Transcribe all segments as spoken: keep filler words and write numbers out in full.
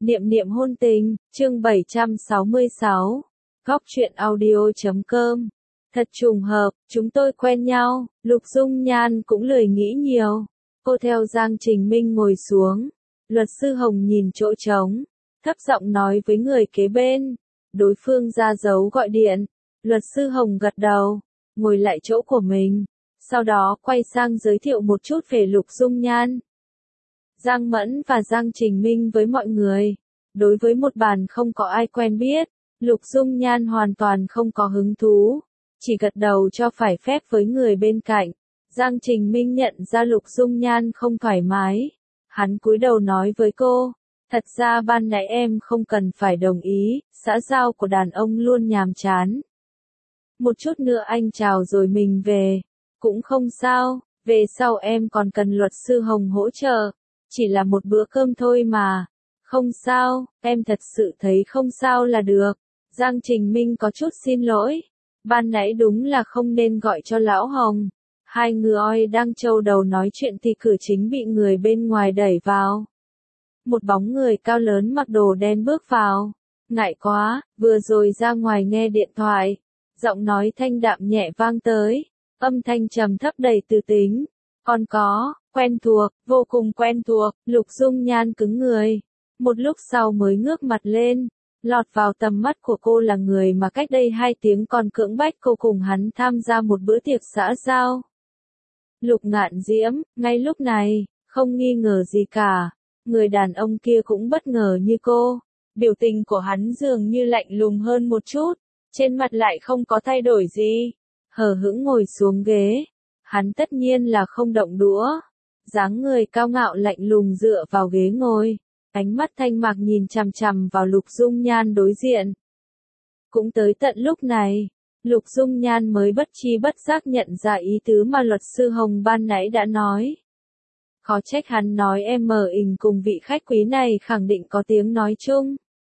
Niệm niệm hôn tình, chương bảy trăm sáu mươi sáu. Góc truyện audio.com. Thật trùng hợp, chúng tôi quen nhau, Lục Dung Nhan cũng lười nghĩ nhiều. Cô theo Giang Trình Minh ngồi xuống. Luật sư Hồng nhìn chỗ trống, thấp giọng nói với người kế bên. Đối phương ra dấu gọi điện. Luật sư Hồng gật đầu, ngồi lại chỗ của mình. Sau đó quay sang giới thiệu một chút về Lục Dung Nhan. Giang Mẫn và Giang Trình Minh với mọi người. Đối với một bàn không có ai quen biết, Lục Dung Nhan hoàn toàn không có hứng thú, chỉ gật đầu cho phải phép với người bên cạnh. Giang Trình Minh nhận ra Lục Dung Nhan không thoải mái. Hắn cúi đầu nói với cô, thật ra ban nãy em không cần phải đồng ý, xã giao của đàn ông luôn nhàm chán. Một chút nữa anh chào rồi mình về, cũng không sao, về sau em còn cần luật sư Hồng hỗ trợ, chỉ là một bữa cơm thôi mà. Không sao, em thật sự thấy không sao là được. Giang Trình Minh có chút xin lỗi. Ban nãy đúng là không nên gọi cho Lão Hồng. Hai người đang trâu đầu nói chuyện thì cửa chính bị người bên ngoài đẩy vào. Một bóng người cao lớn mặc đồ đen bước vào. Ngại quá, vừa rồi ra ngoài nghe điện thoại. Giọng nói thanh đạm nhẹ vang tới. Âm thanh trầm thấp đầy tư tính. Còn có, quen thuộc, vô cùng quen thuộc. Lục Dung Nhan cứng người. Một lúc sau mới ngước mặt lên, lọt vào tầm mắt của cô là người mà cách đây hai tiếng còn cưỡng bách cô cùng hắn tham gia một bữa tiệc xã giao. Lục Ngạn Diễm, ngay lúc này, không nghi ngờ gì cả, người đàn ông kia cũng bất ngờ như cô. Biểu tình của hắn dường như lạnh lùng hơn một chút, trên mặt lại không có thay đổi gì. Hờ hững ngồi xuống ghế, hắn tất nhiên là không động đũa. Dáng người cao ngạo lạnh lùng dựa vào ghế ngồi. Ánh mắt thanh mạc nhìn chằm chằm vào Lục Dung Nhan đối diện. Cũng tới tận lúc này, Lục Dung Nhan mới bất chi bất giác nhận ra ý tứ mà luật sư Hồng ban nãy đã nói. Khó trách hắn nói em mờ ình cùng vị khách quý này khẳng định có tiếng nói chung.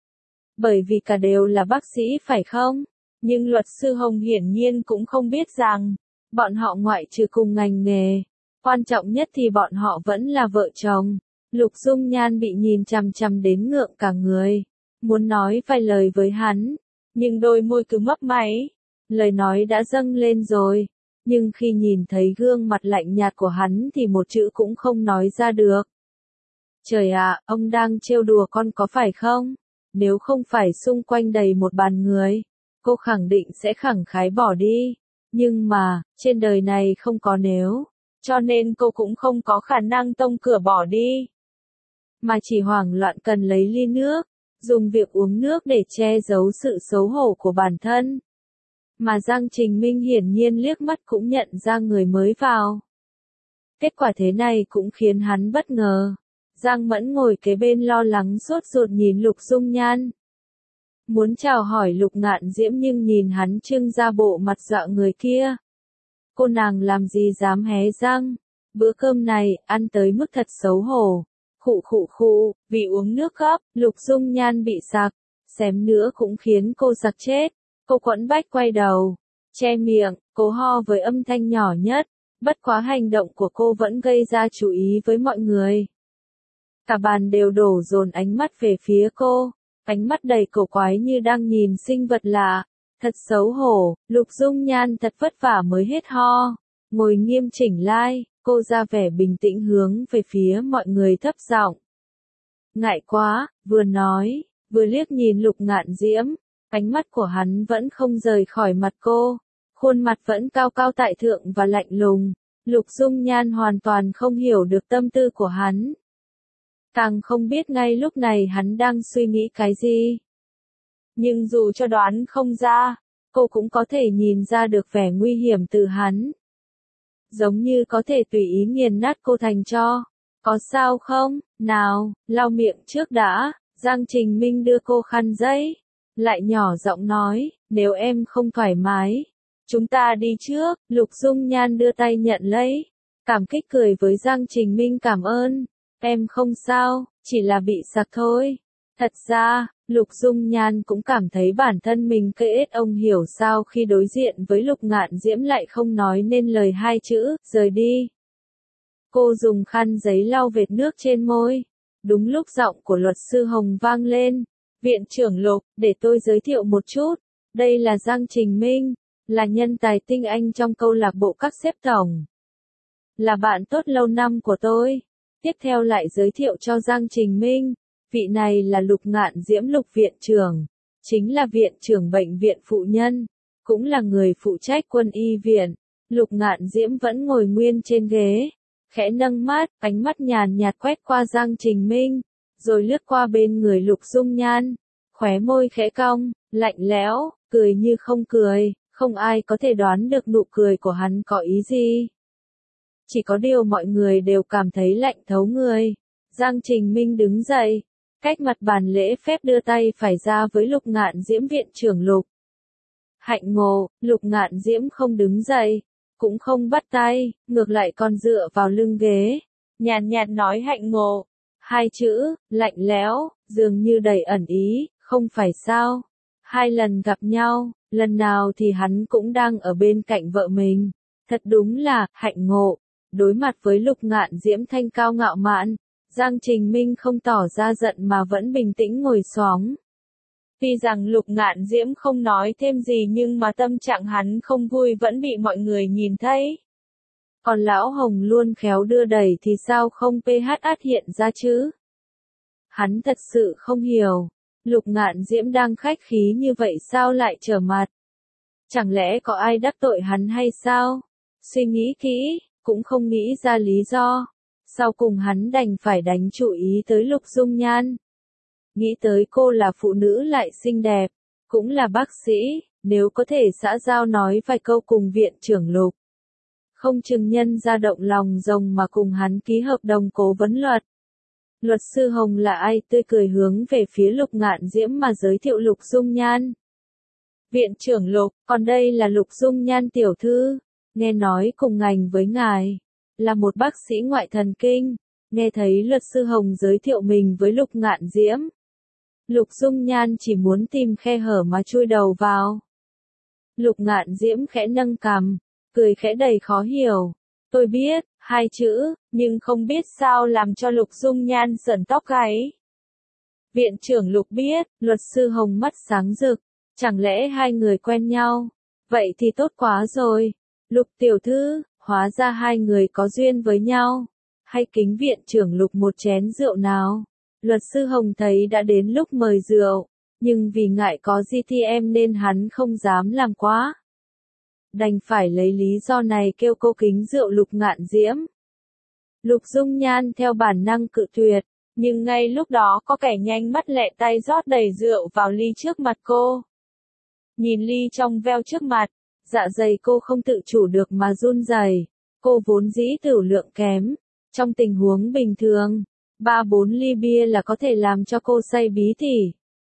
Bởi vì cả đều là bác sĩ phải không? Nhưng luật sư Hồng hiển nhiên cũng không biết rằng, bọn họ ngoại trừ cùng ngành nghề, quan trọng nhất thì bọn họ vẫn là vợ chồng. Lục Dung Nhan bị nhìn chằm chằm đến ngượng cả người, muốn nói vài lời với hắn, nhưng đôi môi cứ mấp máy, lời nói đã dâng lên rồi, nhưng khi nhìn thấy gương mặt lạnh nhạt của hắn thì một chữ cũng không nói ra được. Trời ạ, ông đang trêu đùa con có phải không? Nếu không phải xung quanh đầy một bàn người, cô khẳng định sẽ khẳng khái bỏ đi, nhưng mà, trên đời này không có nếu, cho nên cô cũng không có khả năng tông cửa bỏ đi. Mà chỉ hoảng loạn cần lấy ly nước, dùng việc uống nước để che giấu sự xấu hổ của bản thân. Mà Giang Trình Minh hiển nhiên liếc mắt cũng nhận ra người mới vào. Kết quả thế này cũng khiến hắn bất ngờ. Giang Mẫn ngồi kế bên lo lắng sốt ruột nhìn Lục Dung Nhan. Muốn chào hỏi Lục Ngạn Diễm nhưng nhìn hắn trưng ra bộ mặt dọa người kia. Cô nàng làm gì dám hé răng, bữa cơm này ăn tới mức thật xấu hổ. Khụ khụ khụ, vì uống nước gấp, Lục Dung Nhan bị sặc, xém nữa cũng khiến cô sặc chết. Cô quẫn bách quay đầu, che miệng, cố ho với âm thanh nhỏ nhất, bất quá hành động của cô vẫn gây ra chú ý với mọi người. Cả bàn đều đổ dồn ánh mắt về phía cô, ánh mắt đầy cổ quái như đang nhìn sinh vật lạ. Thật xấu hổ, Lục Dung Nhan thật vất vả mới hết ho, ngồi nghiêm chỉnh lại. Cô ra vẻ bình tĩnh hướng về phía mọi người thấp giọng. Ngại quá, vừa nói, vừa liếc nhìn Lục Ngạn Diễm, ánh mắt của hắn vẫn không rời khỏi mặt cô, khuôn mặt vẫn cao cao tại thượng và lạnh lùng. Lục Dung Nhan hoàn toàn không hiểu được tâm tư của hắn. Càng không biết ngay lúc này hắn đang suy nghĩ cái gì. Nhưng dù cho đoán không ra, cô cũng có thể nhìn ra được vẻ nguy hiểm từ hắn. Giống như có thể tùy ý nghiền nát cô thành tro. Có sao không? Nào, lau miệng trước đã. Giang Trình Minh đưa cô khăn giấy. Lại nhỏ giọng nói, nếu em không thoải mái, chúng ta đi trước. Lục Dung Nhan đưa tay nhận lấy. Cảm kích cười với Giang Trình Minh cảm ơn. Em không sao, chỉ là bị sặc thôi. Thật ra, Lục Dung Nhan cũng cảm thấy bản thân mình cây ết ông hiểu sao khi đối diện với Lục Ngạn Diễm lại không nói nên lời hai chữ, rời đi. Cô dùng khăn giấy lau vệt nước trên môi. Đúng lúc giọng của luật sư Hồng vang lên. Viện trưởng Lục, để tôi giới thiệu một chút. Đây là Giang Trình Minh, là nhân tài tinh anh trong câu lạc bộ các sếp tổng. Là bạn tốt lâu năm của tôi. Tiếp theo lại giới thiệu cho Giang Trình Minh. Vị này là Lục Ngạn Diễm Lục viện trưởng. Chính là viện trưởng bệnh viện phụ nhân. Cũng là người phụ trách quân y viện. Lục Ngạn Diễm vẫn ngồi nguyên trên ghế. Khẽ nâng mắt, ánh mắt nhàn nhạt quét qua Giang Trình Minh. Rồi lướt qua bên người Lục Dung Nhan. Khóe môi khẽ cong, lạnh lẽo, cười như không cười. Không ai có thể đoán được nụ cười của hắn có ý gì. Chỉ có điều mọi người đều cảm thấy lạnh thấu người. Giang Trình Minh đứng dậy. Cách mặt bàn lễ phép đưa tay phải ra với Lục Ngạn Diễm viện trưởng Lục. Hạnh ngộ, Lục Ngạn Diễm không đứng dậy. Cũng không bắt tay, ngược lại còn dựa vào lưng ghế. Nhàn nhạt nói hạnh ngộ. Hai chữ, lạnh lẽo, dường như đầy ẩn ý, không phải sao. Hai lần gặp nhau, lần nào thì hắn cũng đang ở bên cạnh vợ mình. Thật đúng là, hạnh ngộ. Đối mặt với Lục Ngạn Diễm thanh cao ngạo mạn, Giang Trình Minh không tỏ ra giận mà vẫn bình tĩnh ngồi xổm. Tuy rằng Lục Ngạn Diễm không nói thêm gì nhưng mà tâm trạng hắn không vui vẫn bị mọi người nhìn thấy. Còn Lão Hồng luôn khéo đưa đẩy thì sao không pê hát át hiện ra chứ? Hắn thật sự không hiểu. Lục Ngạn Diễm đang khách khí như vậy sao lại trở mặt? Chẳng lẽ có ai đắc tội hắn hay sao? Suy nghĩ kỹ, cũng không nghĩ ra lý do. Sau cùng hắn đành phải đánh chú ý tới Lục Dung Nhan. Nghĩ tới cô là phụ nữ lại xinh đẹp, cũng là bác sĩ, nếu có thể xã giao nói vài câu cùng viện trưởng Lục. Không chừng nhân ra động lòng rồng mà cùng hắn ký hợp đồng cố vấn luật. Luật sư Hồng là ai? Tươi cười hướng về phía Lục Ngạn Diễm mà giới thiệu Lục Dung Nhan. Viện trưởng Lục, còn đây là Lục Dung Nhan tiểu thư, nghe nói cùng ngành với ngài, là một bác sĩ ngoại thần kinh. Nghe thấy luật sư Hồng giới thiệu mình với Lục Ngạn Diễm, Lục Dung Nhan chỉ muốn tìm khe hở mà chui đầu vào. Lục Ngạn Diễm khẽ nâng cằm, cười khẽ đầy khó hiểu. Tôi biết, hai chữ, nhưng không biết sao làm cho Lục Dung Nhan sởn tóc gáy. Viện trưởng Lục biết, luật sư Hồng mắt sáng rực, chẳng lẽ hai người quen nhau? Vậy thì tốt quá rồi. Lục tiểu thư, hóa ra hai người có duyên với nhau. Hay kính viện trưởng Lục một chén rượu nào? Luật sư Hồng thấy đã đến lúc mời rượu, nhưng vì ngại có giê tê em nên hắn không dám làm quá. Đành phải lấy lý do này kêu cô kính rượu Lục Ngạn Diễm. Lục Dung Nhan theo bản năng cự tuyệt, nhưng ngay lúc đó có kẻ nhanh mắt lẹ tay rót đầy rượu vào ly trước mặt cô. Nhìn ly trong veo trước mặt, dạ dày cô không tự chủ được mà run rẩy. Cô vốn dĩ tửu lượng kém, trong tình huống bình thường, ba bốn ly bia là có thể làm cho cô say bí tỉ.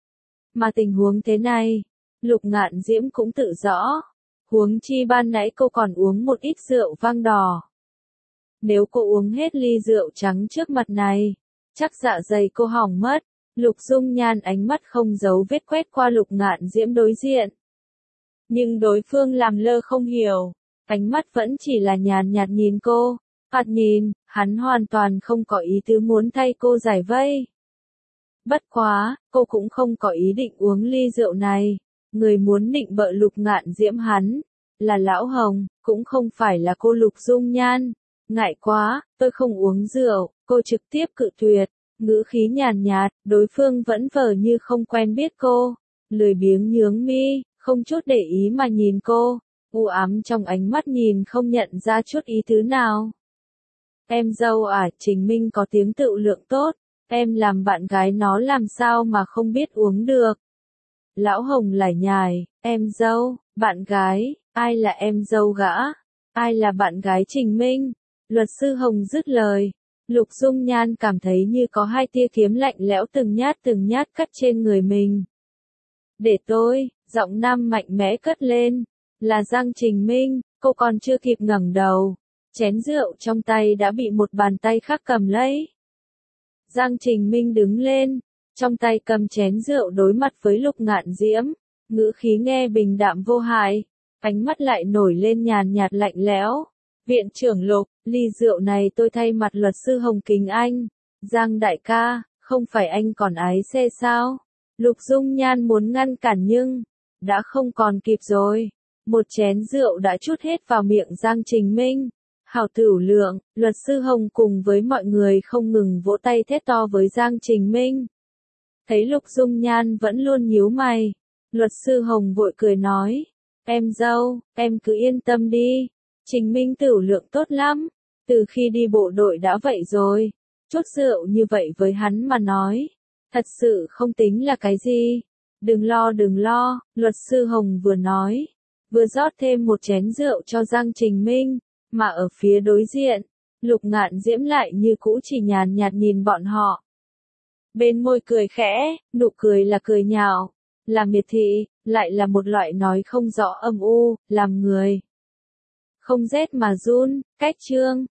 Mà tình huống thế này, Lục Ngạn Diễm cũng tự rõ. Huống chi ban nãy cô còn uống một ít rượu vang đỏ. Nếu cô uống hết ly rượu trắng trước mặt này, chắc dạ dày cô hỏng mất. Lục Dung Nhan ánh mắt không giấu vết quét qua Lục Ngạn Diễm đối diện. Nhưng đối phương làm lơ không hiểu, ánh mắt vẫn chỉ là nhàn nhạt nhìn cô. Thoạt nhìn, hắn hoàn toàn không có ý tứ muốn thay cô giải vây. Bất quá, cô cũng không có ý định uống ly rượu này. Người muốn định bợ Lục Ngạn Diễm hắn, là Lão Hồng, cũng không phải là cô Lục Dung Nhan. Ngại quá, tôi không uống rượu, cô trực tiếp cự tuyệt, ngữ khí nhàn nhạt, đối phương vẫn vờ như không quen biết cô, lười biếng nhướng mi, không chút để ý mà nhìn cô, u ám trong ánh mắt nhìn không nhận ra chút ý tứ nào. Em dâu à, Trình Minh có tiếng tự lượng tốt, em làm bạn gái nó làm sao mà không biết uống được. Lão Hồng lải nhải, em dâu, bạn gái, ai là em dâu gã, ai là bạn gái Trình Minh. Luật sư Hồng dứt lời, Lục Dung Nhan cảm thấy như có hai tia kiếm lạnh lẽo từng nhát từng nhát cắt trên người mình. Để tôi, giọng nam mạnh mẽ cất lên, là Giang Trình Minh, cô còn chưa kịp ngẩng đầu, chén rượu trong tay đã bị một bàn tay khác cầm lấy. Giang Trình Minh đứng lên, trong tay cầm chén rượu đối mặt với Lục Ngạn Diễm, ngữ khí nghe bình đạm vô hại, ánh mắt lại nổi lên nhàn nhạt lạnh lẽo. Viện trưởng Lục, ly rượu này tôi thay mặt luật sư Hồng kính anh. Giang đại ca, không phải anh còn ái xe sao? Lục Dung Nhan muốn ngăn cản nhưng, đã không còn kịp rồi. Một chén rượu đã trút hết vào miệng Giang Trình Minh. Hảo Tửu Lượng, luật sư Hồng cùng với mọi người không ngừng vỗ tay thét to với Giang Trình Minh. Thấy Lục Dung Nhan vẫn luôn nhíu mày, luật sư Hồng vội cười nói, em dâu, em cứ yên tâm đi, Trình Minh Tửu Lượng tốt lắm, từ khi đi bộ đội đã vậy rồi, chút rượu như vậy với hắn mà nói, thật sự không tính là cái gì, đừng lo đừng lo, luật sư Hồng vừa nói, vừa rót thêm một chén rượu cho Giang Trình Minh, mà ở phía đối diện, Lục Ngạn Diễm lại như cũ chỉ nhàn nhạt nhìn bọn họ. Bên môi cười khẽ, nụ cười là cười nhạo, là miệt thị, lại là một loại nói không rõ âm u, làm người không rét mà run, cách chương